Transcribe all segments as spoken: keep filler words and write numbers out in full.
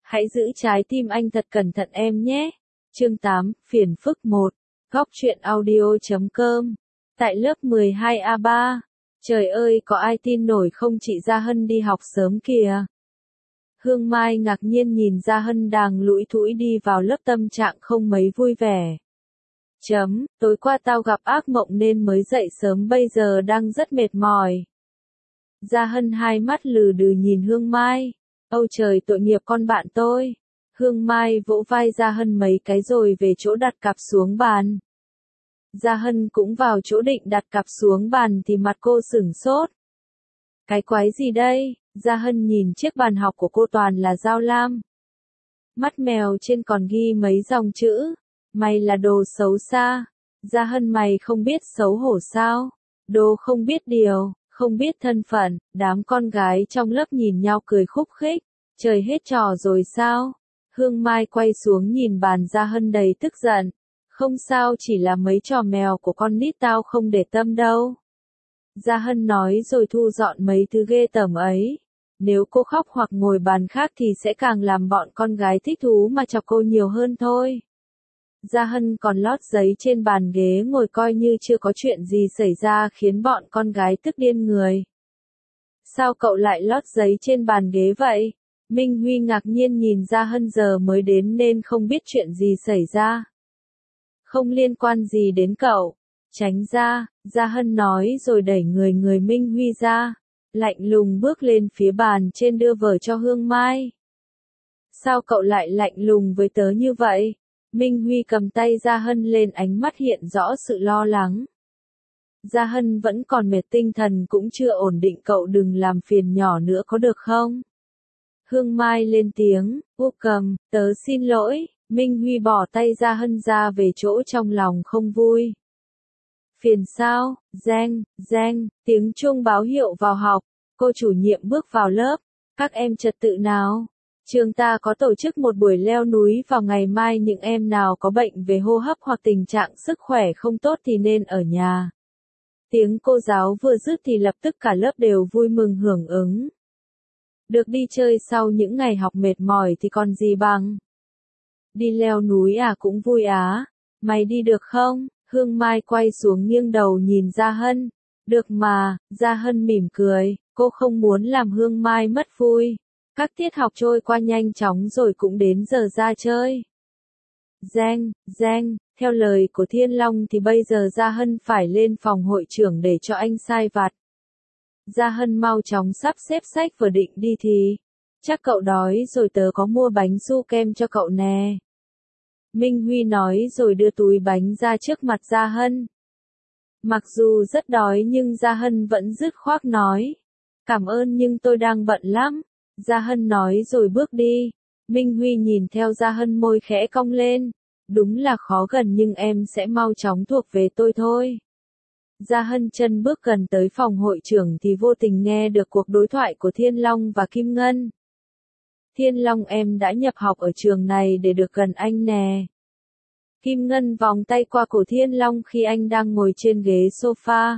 Hãy giữ trái tim anh thật cẩn thận em nhé. Chương tám, phiền phức một. Góc truyện audio chấm com. Tại lớp mười hai A ba. Trời ơi, có ai tin nổi không, chị Gia Hân đi học sớm kìa. Hương Mai ngạc nhiên nhìn Gia Hân đang lủi thủi đi vào lớp, tâm trạng không mấy vui vẻ. Chấm, tối qua tao gặp ác mộng nên mới dậy sớm, bây giờ đang rất mệt mỏi. Gia Hân hai mắt lừ đừ nhìn Hương Mai. Âu trời, tội nghiệp con bạn tôi. Hương Mai vỗ vai Gia Hân mấy cái rồi về chỗ đặt cặp xuống bàn. Gia Hân cũng vào chỗ định đặt cặp xuống bàn thì mặt cô sửng sốt. Cái quái gì đây? Gia Hân nhìn chiếc bàn học của cô toàn là dao lam. Mắt mèo trên còn ghi mấy dòng chữ. Mày là đồ xấu xa. Gia Hân, mày không biết xấu hổ sao? Đồ không biết điều, không biết thân phận. Đám con gái trong lớp nhìn nhau cười khúc khích. Trời hết trò rồi sao? Hương Mai quay xuống nhìn bàn Gia Hân đầy tức giận. Không sao, chỉ là mấy trò mèo của con nít, tao không để tâm đâu. Gia Hân nói rồi thu dọn mấy thứ ghê tởm ấy. Nếu cô khóc hoặc ngồi bàn khác thì sẽ càng làm bọn con gái thích thú mà chọc cô nhiều hơn thôi. Gia Hân còn lót giấy trên bàn ghế ngồi coi như chưa có chuyện gì xảy ra, khiến bọn con gái tức điên người. Sao cậu lại lót giấy trên bàn ghế vậy? Minh Huy ngạc nhiên nhìn Gia Hân, giờ mới đến nên không biết chuyện gì xảy ra. Không liên quan gì đến cậu. Tránh ra, Gia Hân nói rồi đẩy người người Minh Huy ra. Lạnh lùng bước lên phía bàn trên đưa vở cho Hương Mai. Sao cậu lại lạnh lùng với tớ như vậy? Minh Huy cầm tay Gia Hân lên, ánh mắt hiện rõ sự lo lắng. Gia Hân vẫn còn mệt, tinh thần cũng chưa ổn định, cậu đừng làm phiền nhỏ nữa có được không? Hương Mai lên tiếng, "Ô cầm, tớ xin lỗi." Minh Huy bỏ tay Gia Hân ra về chỗ, trong lòng không vui. Phiền sao? Reng, reng, tiếng chuông báo hiệu vào học. Cô chủ nhiệm bước vào lớp. Các em trật tự nào. Trường ta có tổ chức một buổi leo núi vào ngày mai, những em nào có bệnh về hô hấp hoặc tình trạng sức khỏe không tốt thì nên ở nhà. Tiếng cô giáo vừa dứt thì lập tức cả lớp đều vui mừng hưởng ứng. Được đi chơi sau những ngày học mệt mỏi thì còn gì bằng. Đi leo núi à, cũng vui á. Mày đi được không? Hương Mai quay xuống nghiêng đầu nhìn Gia Hân. Được mà. Gia Hân mỉm cười. Cô không muốn làm Hương Mai mất vui. Các tiết học trôi qua nhanh chóng rồi cũng đến giờ ra chơi. Reng, reng, theo lời của Thiên Long thì bây giờ Gia Hân phải lên phòng hội trưởng để cho anh sai vặt. Gia Hân mau chóng sắp xếp sách vừa định đi thì. Chắc cậu đói rồi, tớ có mua bánh su kem cho cậu nè. Minh Huy nói rồi đưa túi bánh ra trước mặt Gia Hân. Mặc dù rất đói nhưng Gia Hân vẫn dứt khoát nói. Cảm ơn nhưng tôi đang bận lắm. Gia Hân nói rồi bước đi. Minh Huy nhìn theo Gia Hân, môi khẽ cong lên. Đúng là khó gần nhưng em sẽ mau chóng thuộc về tôi thôi. Gia Hân chân bước gần tới phòng hội trưởng thì vô tình nghe được cuộc đối thoại của Thiên Long và Kim Ngân. Thiên Long, em đã nhập học ở trường này để được gần anh nè. Kim Ngân vòng tay qua cổ Thiên Long khi anh đang ngồi trên ghế sofa.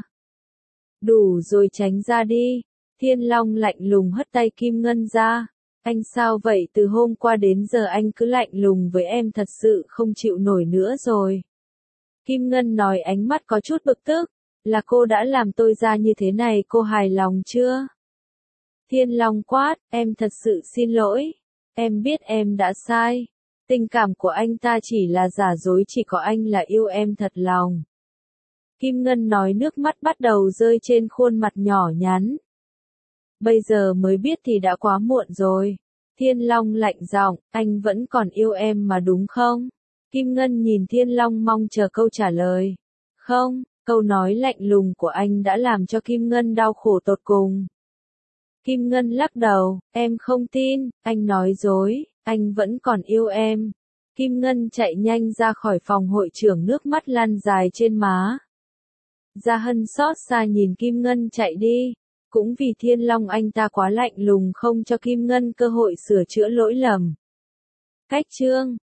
Đủ rồi, tránh ra đi. Thiên Long lạnh lùng hất tay Kim Ngân ra. Anh sao vậy, từ hôm qua đến giờ anh cứ lạnh lùng với em, thật sự không chịu nổi nữa rồi. Kim Ngân nói, ánh mắt có chút bực tức. Là cô đã làm tôi ra như thế này, cô hài lòng chưa? Thiên Long quát, em thật sự xin lỗi. Em biết em đã sai. Tình cảm của anh ta chỉ là giả dối, chỉ có anh là yêu em thật lòng. Kim Ngân nói, nước mắt bắt đầu rơi trên khuôn mặt nhỏ nhắn. Bây giờ mới biết thì đã quá muộn rồi. Thiên Long lạnh giọng, anh vẫn còn yêu em mà đúng không? Kim Ngân nhìn Thiên Long mong chờ câu trả lời. Không, câu nói lạnh lùng của anh đã làm cho Kim Ngân đau khổ tột cùng. Kim Ngân lắc đầu, em không tin, anh nói dối, anh vẫn còn yêu em. Kim Ngân chạy nhanh ra khỏi phòng hội trưởng, nước mắt lăn dài trên má. Gia Hân xót xa nhìn Kim Ngân chạy đi. Cũng vì Thiên Long anh ta quá lạnh lùng, không cho Kim Ngân cơ hội sửa chữa lỗi lầm. Cách chương